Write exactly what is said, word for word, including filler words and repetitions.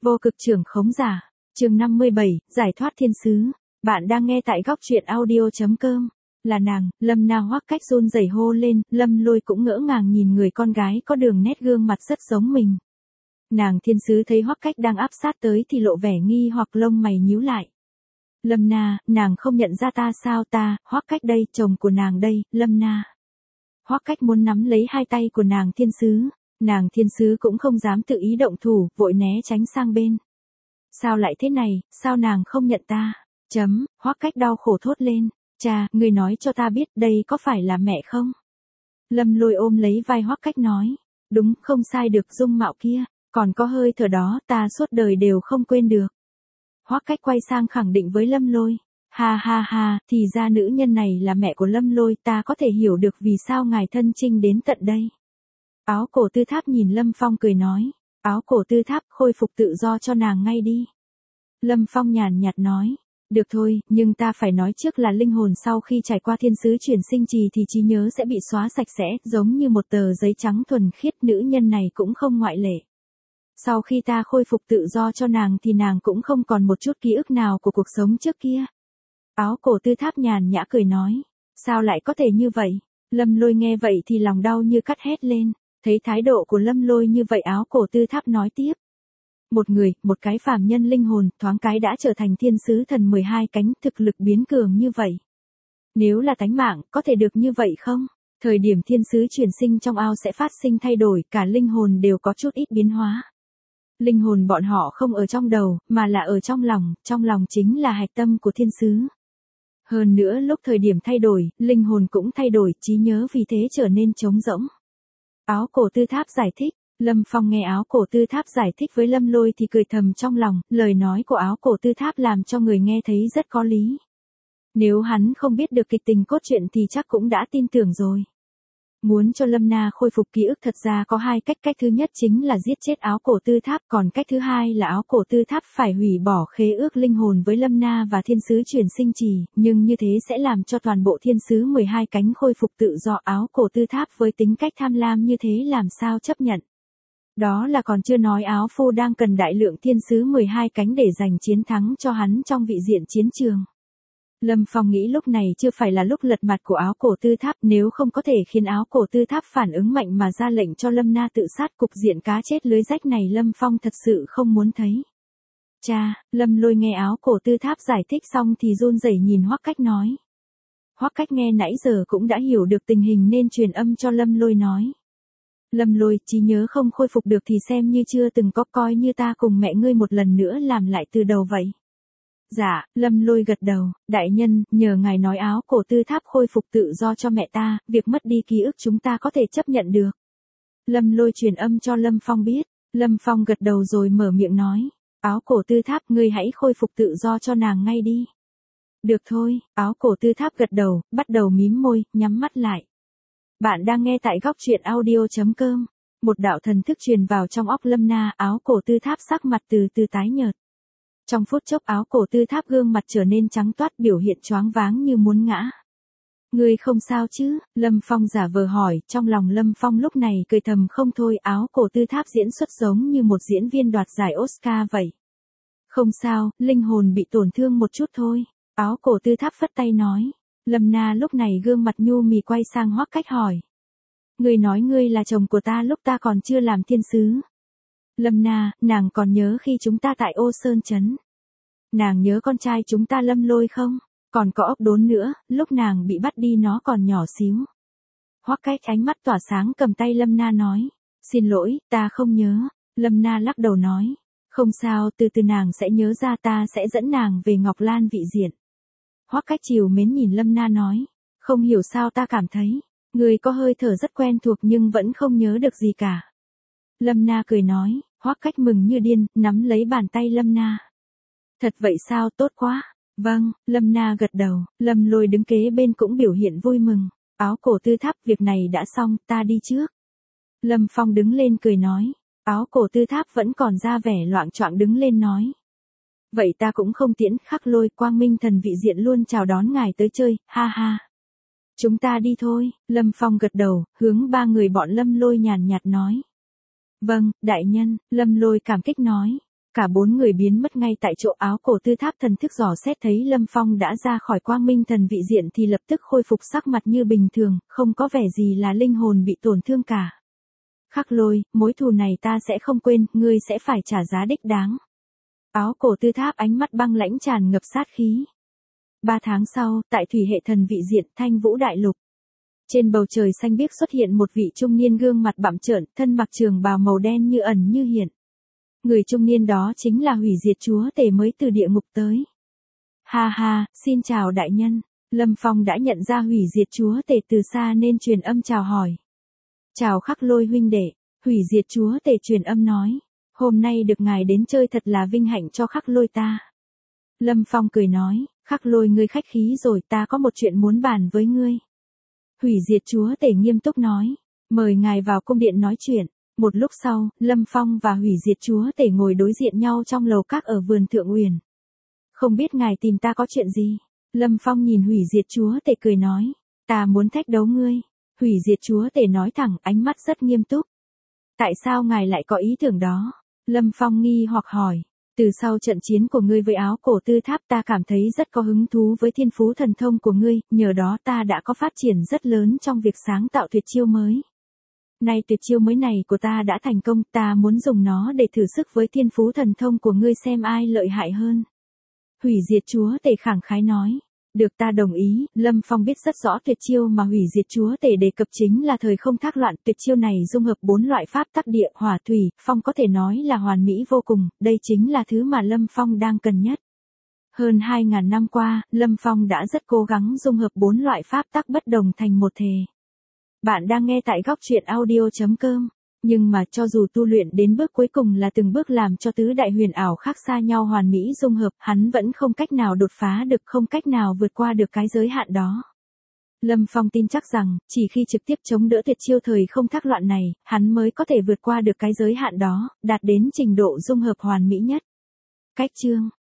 Vô cực trưởng khống giả. Chương năm mươi bảy, giải thoát thiên sứ. Bạn đang nghe tại góc truyện audio chấm com. Là nàng, Lâm Na Hoắc Cách run rẩy hô lên, Lâm Lôi cũng ngỡ ngàng nhìn người con gái có đường nét gương mặt rất giống mình. Nàng thiên sứ thấy Hoắc Cách đang áp sát tới thì lộ vẻ nghi hoặc lông mày nhíu lại. Lâm Na, nàng không nhận ra ta sao? Ta, Hoắc Cách đây, chồng của nàng đây, Lâm Na. Hoắc Cách muốn nắm lấy hai tay của nàng thiên sứ, nàng thiên sứ cũng không dám tự ý động thủ, vội né tránh sang bên. Sao lại thế này, sao nàng không nhận ta? Chấm, Hoắc Cách đau khổ thốt lên, cha, người nói cho ta biết đây có phải là mẹ không? Lâm Lôi ôm lấy vai Hoắc Cách nói, đúng, không sai được, dung mạo kia, còn có hơi thở đó, ta suốt đời đều không quên được. Hoắc Cách quay sang khẳng định với Lâm Lôi, ha ha ha, thì ra nữ nhân này là mẹ của Lâm Lôi, ta có thể hiểu được vì sao ngài thân trinh đến tận đây. Áo cổ tư tháp nhìn Lâm Phong cười nói, áo cổ tư tháp, khôi phục tự do cho nàng ngay đi. Lâm Phong nhàn nhạt nói, được thôi, nhưng ta phải nói trước là linh hồn sau khi trải qua thiên sứ chuyển sinh trì thì trí nhớ sẽ bị xóa sạch sẽ, giống như một tờ giấy trắng thuần khiết, nữ nhân này cũng không ngoại lệ. Sau khi ta khôi phục tự do cho nàng thì nàng cũng không còn một chút ký ức nào của cuộc sống trước kia. Áo cổ tư tháp nhàn nhã cười nói, sao lại có thể như vậy? Lâm Lôi nghe vậy thì lòng đau như cắt hét lên, thấy thái độ của Lâm Lôi như vậy áo cổ tư tháp nói tiếp. Một người, một cái phàm nhân linh hồn, thoáng cái đã trở thành thiên sứ thần mười hai cánh, thực lực biến cường như vậy. Nếu là tánh mạng, có thể được như vậy không? Thời điểm thiên sứ chuyển sinh trong ao sẽ phát sinh thay đổi, cả linh hồn đều có chút ít biến hóa. Linh hồn bọn họ không ở trong đầu, mà là ở trong lòng, trong lòng chính là hạch tâm của thiên sứ. Hơn nữa lúc thời điểm thay đổi, linh hồn cũng thay đổi, trí nhớ vì thế trở nên trống rỗng. Áo cổ tư tháp giải thích, Lâm Phong nghe áo cổ tư tháp giải thích với Lâm Lôi thì cười thầm trong lòng, lời nói của áo cổ tư tháp làm cho người nghe thấy rất có lý. Nếu hắn không biết được kịch tình cốt truyện thì chắc cũng đã tin tưởng rồi. Muốn cho Lâm Na khôi phục ký ức thật ra có hai cách, cách thứ nhất chính là giết chết áo cổ tư tháp, còn cách thứ hai là áo cổ tư tháp phải hủy bỏ khế ước linh hồn với Lâm Na và thiên sứ chuyển sinh trì, nhưng như thế sẽ làm cho toàn bộ thiên sứ mười hai cánh khôi phục tự do. Áo cổ tư tháp với tính cách tham lam như thế làm sao chấp nhận. Đó là còn chưa nói áo phu đang cần đại lượng thiên sứ mười hai cánh để giành chiến thắng cho hắn trong vị diện chiến trường. Lâm Phong nghĩ lúc này chưa phải là lúc lật mặt của áo cổ tư tháp, nếu không có thể khiến áo cổ tư tháp phản ứng mạnh mà ra lệnh cho Lâm Na tự sát, cục diện cá chết lưới rách này Lâm Phong thật sự không muốn thấy. Cha, Lâm Lôi nghe áo cổ tư tháp giải thích xong thì run rẩy nhìn Hoắc Cách nói. Hoắc Cách nghe nãy giờ cũng đã hiểu được tình hình nên truyền âm cho Lâm Lôi nói. Lâm Lôi, trí nhớ không khôi phục được thì xem như chưa từng có, coi như ta cùng mẹ ngươi một lần nữa làm lại từ đầu vậy. Dạ, Lâm Lôi gật đầu, đại nhân, nhờ ngài nói áo cổ tư tháp khôi phục tự do cho mẹ ta, việc mất đi ký ức chúng ta có thể chấp nhận được. Lâm Lôi truyền âm cho Lâm Phong biết, Lâm Phong gật đầu rồi mở miệng nói, áo cổ tư tháp, ngươi hãy khôi phục tự do cho nàng ngay đi. Được thôi, áo cổ tư tháp gật đầu, bắt đầu mím môi, nhắm mắt lại. Bạn đang nghe tại góc truyện audio chấm com. Một đạo thần thức truyền vào trong óc Lâm Na, áo cổ tư tháp sắc mặt từ từ tái nhợt. Trong phút chốc áo cổ tư tháp gương mặt trở nên trắng toát, biểu hiện choáng váng như muốn ngã. Ngươi không sao chứ? Lâm Phong giả vờ hỏi, trong lòng Lâm Phong lúc này cười thầm không thôi, áo cổ tư tháp diễn xuất giống như một diễn viên đoạt giải Oscar vậy. Không sao, linh hồn bị tổn thương một chút thôi. Áo cổ tư tháp phất tay nói. Lâm Na lúc này gương mặt nhu mì quay sang Hoắc Cách hỏi. Ngươi nói ngươi là chồng của ta lúc ta còn chưa làm thiên sứ. Lâm Na, nàng còn nhớ khi chúng ta tại Ô Sơn Trấn. Nàng nhớ con trai chúng ta Lâm Lôi không? Còn có ốc đốn nữa, lúc nàng bị bắt đi nó còn nhỏ xíu. Hoắc Cách ánh mắt tỏa sáng cầm tay Lâm Na nói. Xin lỗi, ta không nhớ. Lâm Na lắc đầu nói. Không sao, từ từ nàng sẽ nhớ ra, ta sẽ dẫn nàng về Ngọc Lan vị diện. Hoắc Cách trìu mến nhìn Lâm Na nói. Không hiểu sao ta cảm thấy, người có hơi thở rất quen thuộc nhưng vẫn không nhớ được gì cả. Lâm Na cười nói, Hoắc Cách mừng như điên, nắm lấy bàn tay Lâm Na. Thật vậy sao, tốt quá. Vâng, Lâm Na gật đầu, Lâm Lôi đứng kế bên cũng biểu hiện vui mừng. Áo cổ tư tháp, việc này đã xong, ta đi trước. Lâm Phong đứng lên cười nói, áo cổ tư tháp vẫn còn ra vẻ loạng choạng đứng lên nói. Vậy ta cũng không tiễn, Khắc Lôi, Quang Minh thần vị diện luôn chào đón ngài tới chơi, ha ha. Chúng ta đi thôi, Lâm Phong gật đầu, hướng ba người bọn Lâm Lôi nhàn nhạt nói. Vâng, đại nhân, Lâm Lôi cảm kích nói. Cả bốn người biến mất ngay tại chỗ. Áo cổ tư tháp thần thức dò xét thấy Lâm Phong đã ra khỏi quang minh thần vị diện thì lập tức khôi phục sắc mặt như bình thường, không có vẻ gì là linh hồn bị tổn thương cả. Khắc Lôi, mối thù này ta sẽ không quên, ngươi sẽ phải trả giá đích đáng. Áo cổ tư tháp ánh mắt băng lãnh tràn ngập sát khí. Ba tháng sau, tại thủy hệ thần vị diện Thanh Vũ Đại Lục. Trên bầu trời xanh biếc xuất hiện một vị trung niên gương mặt bặm trợn, thân mặc trường bào màu đen như ẩn như hiện. Người trung niên đó chính là hủy diệt chúa tể mới từ địa ngục tới. Ha ha, xin chào đại nhân. Lâm Phong đã nhận ra hủy diệt chúa tể từ xa nên truyền âm chào hỏi. Chào Khắc Lôi huynh đệ, hủy diệt chúa tể truyền âm nói. Hôm nay được ngài đến chơi thật là vinh hạnh cho Khắc Lôi ta. Lâm Phong cười nói, Khắc Lôi ngươi khách khí rồi, ta có một chuyện muốn bàn với ngươi. Hủy diệt chúa tể nghiêm túc nói, mời ngài vào cung điện nói chuyện. Một lúc sau, Lâm Phong và hủy diệt chúa tể ngồi đối diện nhau trong lầu các ở vườn Thượng Uyển. Không biết ngài tìm ta có chuyện gì? Lâm Phong nhìn hủy diệt chúa tể cười nói, ta muốn thách đấu ngươi. Hủy diệt chúa tể nói thẳng, ánh mắt rất nghiêm túc. Tại sao ngài lại có ý tưởng đó? Lâm Phong nghi hoặc hỏi. Từ sau trận chiến của ngươi với áo cổ tư tháp ta cảm thấy rất có hứng thú với thiên phú thần thông của ngươi, nhờ đó ta đã có phát triển rất lớn trong việc sáng tạo tuyệt chiêu mới. Nay tuyệt chiêu mới này của ta đã thành công, ta muốn dùng nó để thử sức với thiên phú thần thông của ngươi xem ai lợi hại hơn. Hủy diệt chúa tể khẳng khái nói. Được, ta đồng ý. Lâm Phong biết rất rõ tuyệt chiêu mà hủy diệt chúa tể đề cập chính là thời không thác loạn. Tuyệt chiêu này dung hợp bốn loại pháp tắc địa, hỏa, thủy, phong, có thể nói là hoàn mỹ vô cùng. Đây chính là thứ mà Lâm Phong đang cần nhất. Hơn hai ngàn năm qua, Lâm Phong đã rất cố gắng dung hợp bốn loại pháp tắc bất đồng thành một thể. Bạn đang nghe tại góc truyện audio chấm com. Nhưng mà cho dù tu luyện đến bước cuối cùng là từng bước làm cho tứ đại huyền ảo khác xa nhau hoàn mỹ dung hợp, hắn vẫn không cách nào đột phá được, không cách nào vượt qua được cái giới hạn đó. Lâm Phong tin chắc rằng, chỉ khi trực tiếp chống đỡ tuyệt chiêu thời không thác loạn này, hắn mới có thể vượt qua được cái giới hạn đó, đạt đến trình độ dung hợp hoàn mỹ nhất. Cách chương